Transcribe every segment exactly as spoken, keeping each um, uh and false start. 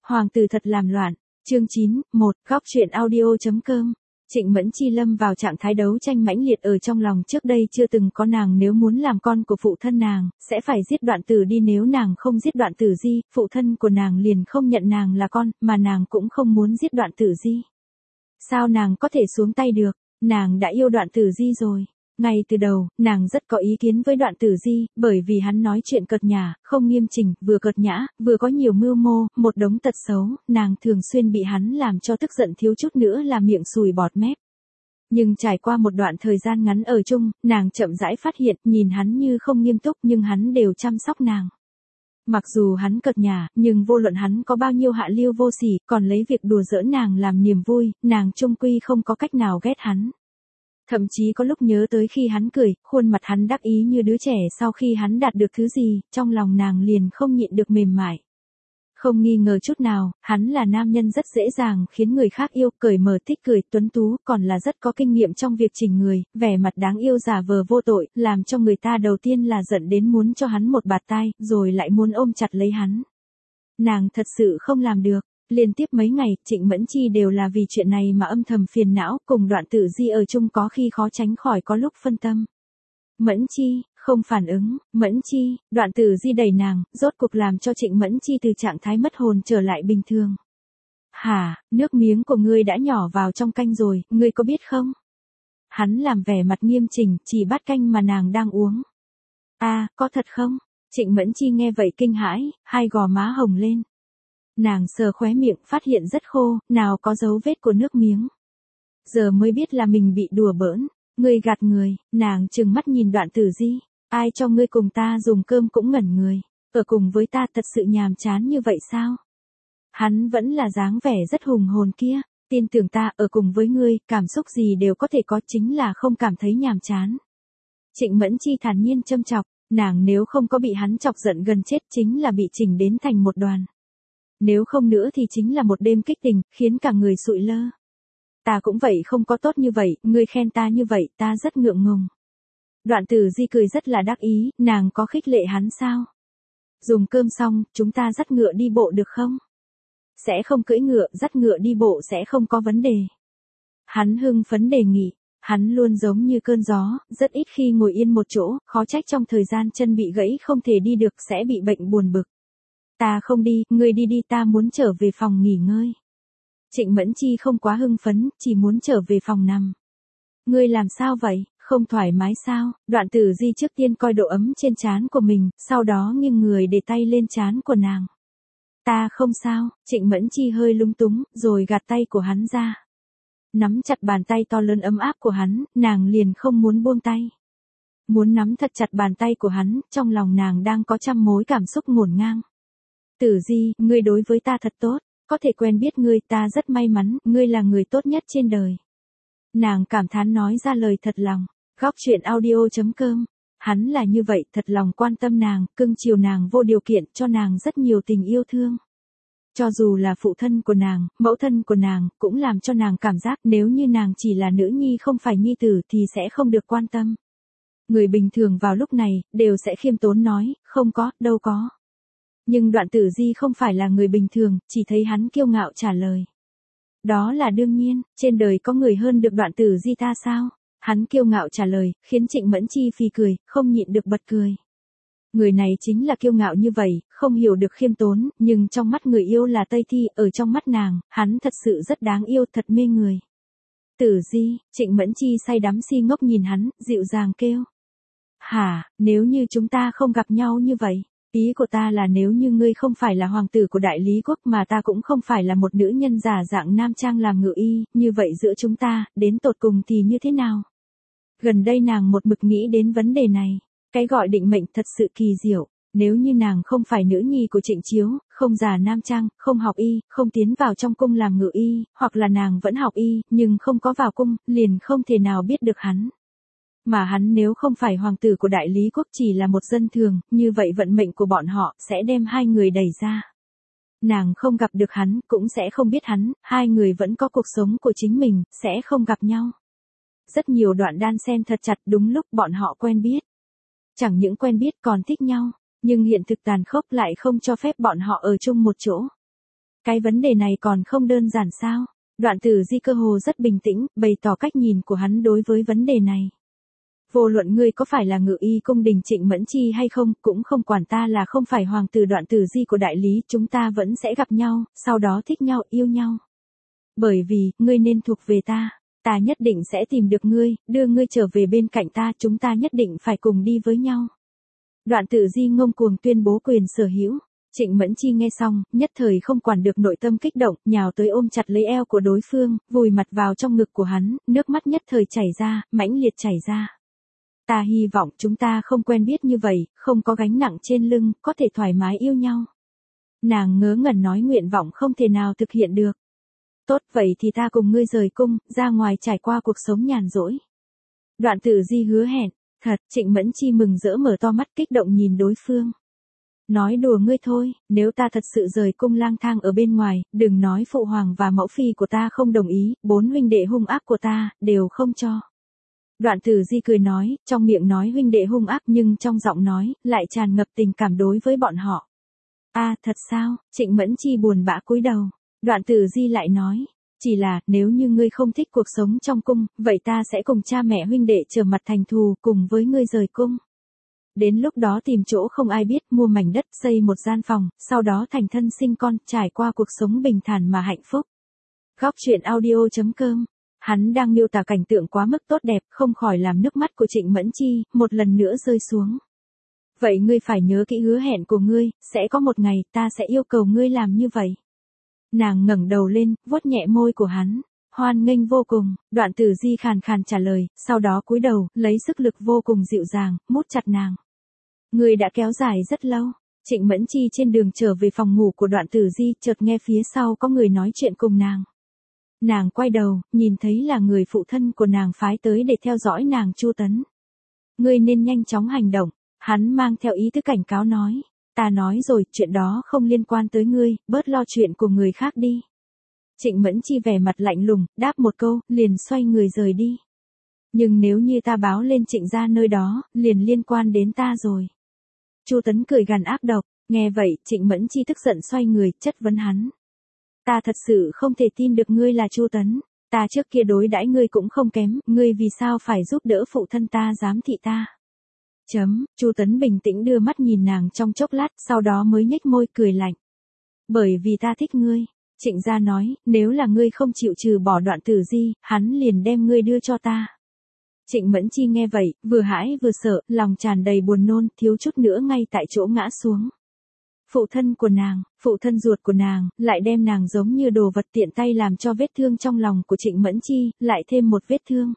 Hoàng tử thật làm loạn. Chương chín, một, góc truyện audio chấm com. Trịnh Mẫn Chi lâm vào trạng thái đấu tranh mãnh liệt ở trong lòng, trước đây chưa từng có nàng nếu muốn làm con của phụ thân nàng, sẽ phải giết Đoạn Tử đi, nếu nàng không giết Đoạn Tử Di, phụ thân của nàng liền không nhận nàng là con, mà nàng cũng không muốn giết Đoạn Tử Di. Sao nàng có thể xuống tay được, nàng đã yêu Đoạn Tử Di rồi. Ngay từ đầu, nàng rất có ý kiến với Đoạn Tử Di, bởi vì hắn nói chuyện cợt nhả, không nghiêm chỉnh, vừa cợt nhã, vừa có nhiều mưu mô, một đống tật xấu, nàng thường xuyên bị hắn làm cho tức giận thiếu chút nữa là miệng sùi bọt mép. Nhưng trải qua một đoạn thời gian ngắn ở chung, nàng chậm rãi phát hiện, nhìn hắn như không nghiêm túc nhưng hắn đều chăm sóc nàng. Mặc dù hắn cợt nhả, nhưng vô luận hắn có bao nhiêu hạ lưu vô sỉ, còn lấy việc đùa giỡn nàng làm niềm vui, nàng chung quy không có cách nào ghét hắn. Thậm chí có lúc nhớ tới khi hắn cười, khuôn mặt hắn đắc ý như đứa trẻ sau khi hắn đạt được thứ gì, trong lòng nàng liền không nhịn được mềm mại. Không nghi ngờ chút nào, hắn là nam nhân rất dễ dàng khiến người khác yêu, cởi mở thích cười, tuấn tú, còn là rất có kinh nghiệm trong việc chỉnh người, vẻ mặt đáng yêu giả vờ vô tội, làm cho người ta đầu tiên là giận đến muốn cho hắn một bạt tai, rồi lại muốn ôm chặt lấy hắn. Nàng thật sự không làm được. Liên tiếp mấy ngày, Trịnh Mẫn Chi đều là vì chuyện này mà âm thầm phiền não, cùng Đoạn Tử Di ở chung có khi khó tránh khỏi có lúc phân tâm. Mẫn Chi, không phản ứng, Mẫn Chi, Đoạn Tử Di đẩy nàng, rốt cuộc làm cho Trịnh Mẫn Chi từ trạng thái mất hồn trở lại bình thường. Hả, nước miếng của ngươi đã nhỏ vào trong canh rồi, ngươi có biết không? Hắn làm vẻ mặt nghiêm chỉnh, chỉ bát canh mà nàng đang uống. À, có thật không? Trịnh Mẫn Chi nghe vậy kinh hãi, hai gò má hồng lên. Nàng sờ khóe miệng, phát hiện rất khô, nào có dấu vết của nước miếng. Giờ mới biết là mình bị đùa bỡn, ngươi gạt người, nàng trừng mắt nhìn Đoạn Tử Di, ai cho ngươi cùng ta dùng cơm cũng ngẩn người, ở cùng với ta thật sự nhàm chán như vậy sao? Hắn vẫn là dáng vẻ rất hùng hồn kia, tin tưởng ta, ở cùng với ngươi, cảm xúc gì đều có thể có, chính là không cảm thấy nhàm chán. Trịnh Mẫn Chi thản nhiên châm chọc, nàng nếu không có bị hắn chọc giận gần chết chính là bị chỉnh đến thành một đoàn. Nếu không nữa thì chính là một đêm kích tình, khiến cả người sụi lơ. Ta cũng vậy, không có tốt như vậy, ngươi khen ta như vậy, ta rất ngượng ngùng. Đoạn Tử Di cười rất là đắc ý, nàng có khích lệ hắn sao? Dùng cơm xong, chúng ta dắt ngựa đi bộ được không? Sẽ không cưỡi ngựa, dắt ngựa đi bộ sẽ không có vấn đề. Hắn hưng phấn đề nghị, hắn luôn giống như cơn gió, rất ít khi ngồi yên một chỗ, khó trách trong thời gian chân bị gãy không thể đi được sẽ bị bệnh buồn bực. Ta không đi, ngươi đi đi, ta muốn trở về phòng nghỉ ngơi. Trịnh Mẫn Chi không quá hưng phấn, chỉ muốn trở về phòng nằm. Ngươi làm sao vậy, không thoải mái sao? Đoạn Tử Di trước tiên coi độ ấm trên trán của mình, sau đó nghiêng người để tay lên trán của nàng. Ta không sao, Trịnh Mẫn Chi hơi lung túng, rồi gạt tay của hắn ra. Nắm chặt bàn tay to lớn ấm áp của hắn, nàng liền không muốn buông tay. Muốn nắm thật chặt bàn tay của hắn, trong lòng nàng đang có trăm mối cảm xúc ngổn ngang. Tử Di, ngươi đối với ta thật tốt, có thể quen biết ngươi, ta rất may mắn, ngươi là người tốt nhất trên đời. Nàng cảm thán nói ra lời thật lòng. Góc truyện audio chấm com. Hắn là như vậy, thật lòng quan tâm nàng, cưng chiều nàng vô điều kiện, cho nàng rất nhiều tình yêu thương. Cho dù là phụ thân của nàng, mẫu thân của nàng, cũng làm cho nàng cảm giác nếu như nàng chỉ là nữ nhi không phải nhi tử thì sẽ không được quan tâm. Người bình thường vào lúc này, đều sẽ khiêm tốn nói, không có, đâu có. Nhưng Đoạn Tử Di không phải là người bình thường, chỉ thấy hắn kiêu ngạo trả lời. Đó là đương nhiên, trên đời có người hơn được Đoạn Tử Di ta sao? Hắn kiêu ngạo trả lời, khiến Trịnh Mẫn Chi phì cười, không nhịn được bật cười. Người này chính là kiêu ngạo như vậy, không hiểu được khiêm tốn, nhưng trong mắt người yêu là Tây Thi, ở trong mắt nàng, hắn thật sự rất đáng yêu, thật mê người. Tử Di, Trịnh Mẫn Chi say đắm si ngốc nhìn hắn, dịu dàng kêu. Hả, nếu như chúng ta không gặp nhau như vậy? Ý của ta là nếu như ngươi không phải là hoàng tử của Đại Lý Quốc mà ta cũng không phải là một nữ nhân giả dạng nam trang làm ngự y, như vậy giữa chúng ta, đến tột cùng thì như thế nào? Gần đây nàng một mực nghĩ đến vấn đề này, cái gọi định mệnh thật sự kỳ diệu, nếu như nàng không phải nữ nhi của Trịnh Chiếu, không giả nam trang, không học y, không tiến vào trong cung làm ngự y, hoặc là nàng vẫn học y, nhưng không có vào cung, liền không thể nào biết được hắn. Mà hắn nếu không phải hoàng tử của Đại Lý Quốc chỉ là một dân thường, như vậy vận mệnh của bọn họ sẽ đem hai người đẩy ra. Nàng không gặp được hắn, cũng sẽ không biết hắn, hai người vẫn có cuộc sống của chính mình, sẽ không gặp nhau. Rất nhiều đoạn đan xen thật chặt đúng lúc bọn họ quen biết. Chẳng những quen biết còn thích nhau, nhưng hiện thực tàn khốc lại không cho phép bọn họ ở chung một chỗ. Cái vấn đề này còn không đơn giản sao? Đoạn Tử Di cơ hồ rất bình tĩnh, bày tỏ cách nhìn của hắn đối với vấn đề này. Vô luận ngươi có phải là Ngự Y cung đình Trịnh Mẫn Chi hay không, cũng không quản ta là không phải hoàng tử Đoạn Tử Di của đại lý, chúng ta vẫn sẽ gặp nhau, sau đó thích nhau, yêu nhau. Bởi vì, ngươi nên thuộc về ta, ta nhất định sẽ tìm được ngươi, đưa ngươi trở về bên cạnh ta, chúng ta nhất định phải cùng đi với nhau. Đoạn Tử Di ngông cuồng tuyên bố quyền sở hữu. Trịnh Mẫn Chi nghe xong, nhất thời không quản được nội tâm kích động, nhào tới ôm chặt lấy eo của đối phương, vùi mặt vào trong ngực của hắn, nước mắt nhất thời chảy ra, mãnh liệt chảy ra. Ta hy vọng chúng ta không quen biết như vậy, không có gánh nặng trên lưng, có thể thoải mái yêu nhau. Nàng ngớ ngẩn nói nguyện vọng không thể nào thực hiện được. Tốt vậy thì ta cùng ngươi rời cung, ra ngoài trải qua cuộc sống nhàn rỗi. Đoạn Tử Di hứa hẹn, thật, Trịnh Mẫn Chi mừng rỡ mở to mắt kích động nhìn đối phương. Nói đùa ngươi thôi, nếu ta thật sự rời cung lang thang ở bên ngoài, đừng nói phụ hoàng và mẫu phi của ta không đồng ý, bốn huynh đệ hung ác của ta, đều không cho. Đoạn Tử Di cười nói, trong miệng nói huynh đệ hung ác nhưng trong giọng nói, lại tràn ngập tình cảm đối với bọn họ. A à, thật sao, Trịnh Mẫn Chi buồn bã cúi đầu. Đoạn Tử Di lại nói, chỉ là, nếu như ngươi không thích cuộc sống trong cung, vậy ta sẽ cùng cha mẹ huynh đệ trở mặt thành thù, cùng với ngươi rời cung. Đến lúc đó tìm chỗ không ai biết, mua mảnh đất, xây một gian phòng, sau đó thành thân sinh con, trải qua cuộc sống bình thản mà hạnh phúc. Góc truyện audio chấm com. Hắn đang miêu tả cảnh tượng quá mức tốt đẹp, không khỏi làm nước mắt của Trịnh Mẫn Chi một lần nữa rơi xuống. Vậy ngươi phải nhớ kỹ hứa hẹn của ngươi, sẽ có một ngày ta sẽ yêu cầu ngươi làm như vậy. Nàng ngẩng đầu lên, vuốt nhẹ môi của hắn, hoan nghênh vô cùng. Đoạn Tử Di khàn khàn trả lời, sau đó cúi đầu, lấy sức lực vô cùng dịu dàng, mút chặt nàng. Người đã kéo dài rất lâu. Trịnh Mẫn Chi trên đường trở về phòng ngủ của Đoạn Tử Di, chợt nghe phía sau có người nói chuyện cùng nàng. Nàng quay đầu, nhìn thấy là người phụ thân của nàng phái tới để theo dõi nàng Chu Tấn. Ngươi nên nhanh chóng hành động, hắn mang theo ý tứ cảnh cáo nói. Ta nói rồi, chuyện đó không liên quan tới ngươi, bớt lo chuyện của người khác đi. Trịnh Mẫn Chi vẻ mặt lạnh lùng, đáp một câu, liền xoay người rời đi. Nhưng nếu như ta báo lên Trịnh gia nơi đó, liền liên quan đến ta rồi. Chu Tấn cười gằn ác độc, nghe vậy, Trịnh Mẫn Chi tức giận xoay người, chất vấn hắn. Ta thật sự không thể tin được ngươi là Chu Tấn, ta trước kia đối đãi ngươi cũng không kém, ngươi vì sao phải giúp đỡ phụ thân ta giám thị ta? Chấm, Chu Tấn bình tĩnh đưa mắt nhìn nàng trong chốc lát, sau đó mới nhếch môi cười lạnh. Bởi vì ta thích ngươi, Trịnh gia nói, nếu là ngươi không chịu trừ bỏ Đoạn Tử Di, hắn liền đem ngươi đưa cho ta. Trịnh Mẫn Chi nghe vậy, vừa hãi vừa sợ, lòng tràn đầy buồn nôn, thiếu chút nữa ngay tại chỗ ngã xuống. Phụ thân của nàng, phụ thân ruột của nàng, lại đem nàng giống như đồ vật tiện tay làm cho vết thương trong lòng của Trịnh Mẫn Chi, lại thêm một vết thương.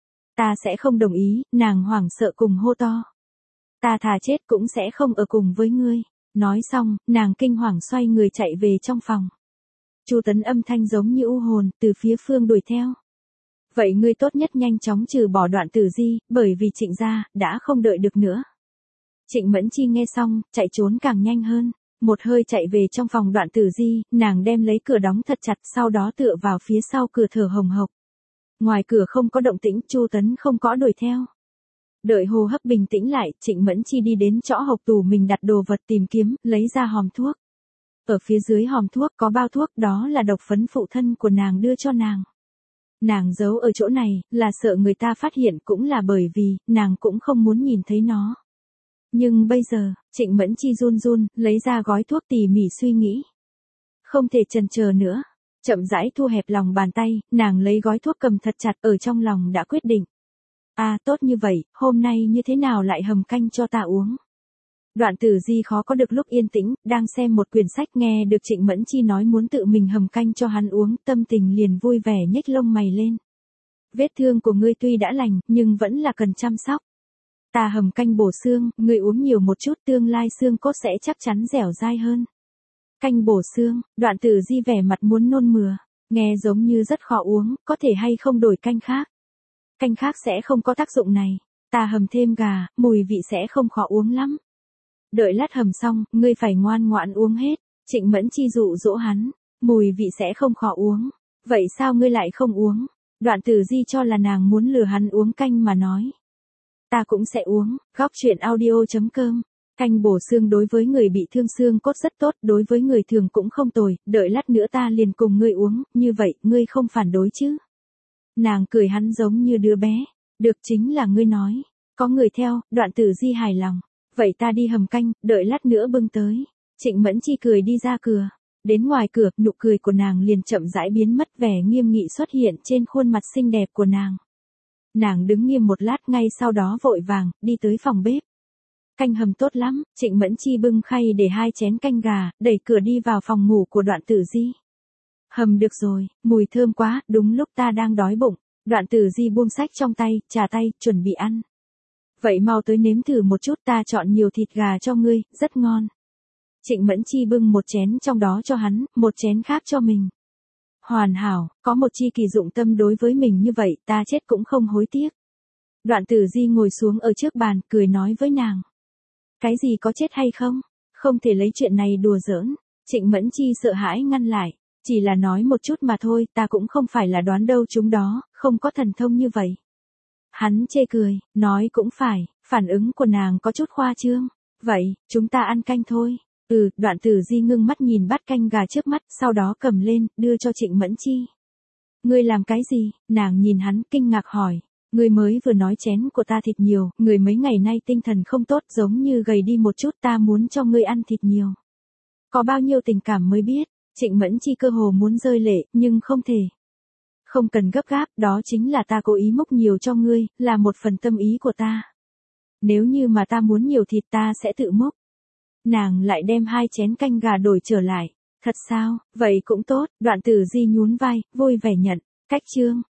Ta sẽ không đồng ý, nàng hoảng sợ cùng hô to. Ta thà chết cũng sẽ không ở cùng với ngươi. Nói xong, nàng kinh hoàng xoay người chạy về trong phòng. Chu Tấn âm thanh giống như u hồn, từ phía phương đuổi theo. Vậy ngươi tốt nhất nhanh chóng trừ bỏ Đoạn Tử Di, bởi vì Trịnh gia, đã không đợi được nữa. Trịnh Mẫn Chi nghe xong, chạy trốn càng nhanh hơn. Một hơi chạy về trong phòng Đoạn Tử Di, nàng đem lấy cửa đóng thật chặt, sau đó tựa vào phía sau cửa thở hồng hộc. Ngoài cửa không có động tĩnh, Chu Tấn không có đuổi theo. Đợi hô hấp bình tĩnh lại, Trịnh Mẫn Chi đi đến chỗ hộc tủ mình đặt đồ vật tìm kiếm, lấy ra hòm thuốc. Ở phía dưới hòm thuốc có bao thuốc, đó là độc phấn phụ thân của nàng đưa cho nàng. Nàng giấu ở chỗ này, là sợ người ta phát hiện, cũng là bởi vì, nàng cũng không muốn nhìn thấy nó. Nhưng bây giờ, Trịnh Mẫn Chi run run, lấy ra gói thuốc tỉ mỉ suy nghĩ. Không thể chần chờ nữa. Chậm rãi thu hẹp lòng bàn tay, nàng lấy gói thuốc cầm thật chặt, ở trong lòng đã quyết định. À tốt như vậy, hôm nay như thế nào lại hầm canh cho ta uống? Đoạn Tử Di khó có được lúc yên tĩnh, đang xem một quyển sách nghe được Trịnh Mẫn Chi nói muốn tự mình hầm canh cho hắn uống, tâm tình liền vui vẻ nhếch lông mày lên. Vết thương của ngươi tuy đã lành, nhưng vẫn là cần chăm sóc. Ta hầm canh bổ xương, ngươi uống nhiều một chút, tương lai xương cốt sẽ chắc chắn dẻo dai hơn. Canh bổ xương, Đoạn Tử Di vẻ mặt muốn nôn mửa, nghe giống như rất khó uống, có thể hay không đổi canh khác? Canh khác sẽ không có tác dụng này, ta hầm thêm gà, mùi vị sẽ không khó uống lắm. Đợi lát hầm xong, ngươi phải ngoan ngoãn uống hết. Trịnh Mẫn Chi dụ dỗ hắn, mùi vị sẽ không khó uống. Vậy sao ngươi lại không uống? Đoạn Tử Di cho là nàng muốn lừa hắn uống canh mà nói. Ta cũng sẽ uống. Góc truyện audio chấm com Canh bổ xương đối với người bị thương xương cốt rất tốt, đối với người thường cũng không tồi, đợi lát nữa ta liền cùng ngươi uống, như vậy, ngươi không phản đối chứ? Nàng cười hắn giống như đứa bé, được chính là ngươi nói, có người theo, Đoạn Tử Di hài lòng, vậy ta đi hầm canh, đợi lát nữa bưng tới. Trịnh Mẫn Chi cười đi ra cửa, đến ngoài cửa, nụ cười của nàng liền chậm rãi biến mất, vẻ nghiêm nghị xuất hiện trên khuôn mặt xinh đẹp của nàng. Nàng đứng nghiêm một lát, ngay sau đó vội vàng, đi tới phòng bếp. Canh hầm tốt lắm, Trịnh Mẫn Chi bưng khay để hai chén canh gà, đẩy cửa đi vào phòng ngủ của Đoạn Tử Di. Hầm được rồi, mùi thơm quá, đúng lúc ta đang đói bụng. Đoạn Tử Di buông sách trong tay, trà tay, chuẩn bị ăn. Vậy mau tới nếm thử một chút, ta chọn nhiều thịt gà cho ngươi, rất ngon. Trịnh Mẫn Chi bưng một chén trong đó cho hắn, một chén khác cho mình. Hoàn hảo, có một chi kỳ dụng tâm đối với mình như vậy, ta chết cũng không hối tiếc. Đoạn Tử Di ngồi xuống ở trước bàn, cười nói với nàng. Cái gì có chết hay không? Không thể lấy chuyện này đùa giỡn. Trịnh Mẫn Chi sợ hãi ngăn lại. Chỉ là nói một chút mà thôi, ta cũng không phải là đoán đâu chúng đó, không có thần thông như vậy. Hắn chê cười, nói cũng phải, phản ứng của nàng có chút khoa trương. Vậy, chúng ta ăn canh thôi. Ừ, Đoạn Tử Di ngưng mắt nhìn bát canh gà trước mắt, sau đó cầm lên, đưa cho Trịnh Mẫn Chi. Ngươi làm cái gì? Nàng nhìn hắn, kinh ngạc hỏi. Ngươi mới vừa nói chén của ta thịt nhiều, người mấy ngày nay tinh thần không tốt, giống như gầy đi một chút, ta muốn cho ngươi ăn thịt nhiều. Có bao nhiêu tình cảm mới biết, Trịnh Mẫn Chi cơ hồ muốn rơi lệ, nhưng không thể. Không cần gấp gáp, đó chính là ta cố ý múc nhiều cho ngươi, là một phần tâm ý của ta. Nếu như mà ta muốn nhiều thịt ta sẽ tự múc. Nàng lại đem hai chén canh gà đổi trở lại. Thật sao, vậy cũng tốt, Đoạn Tử Di nhún vai, vui vẻ nhận. Cách chương.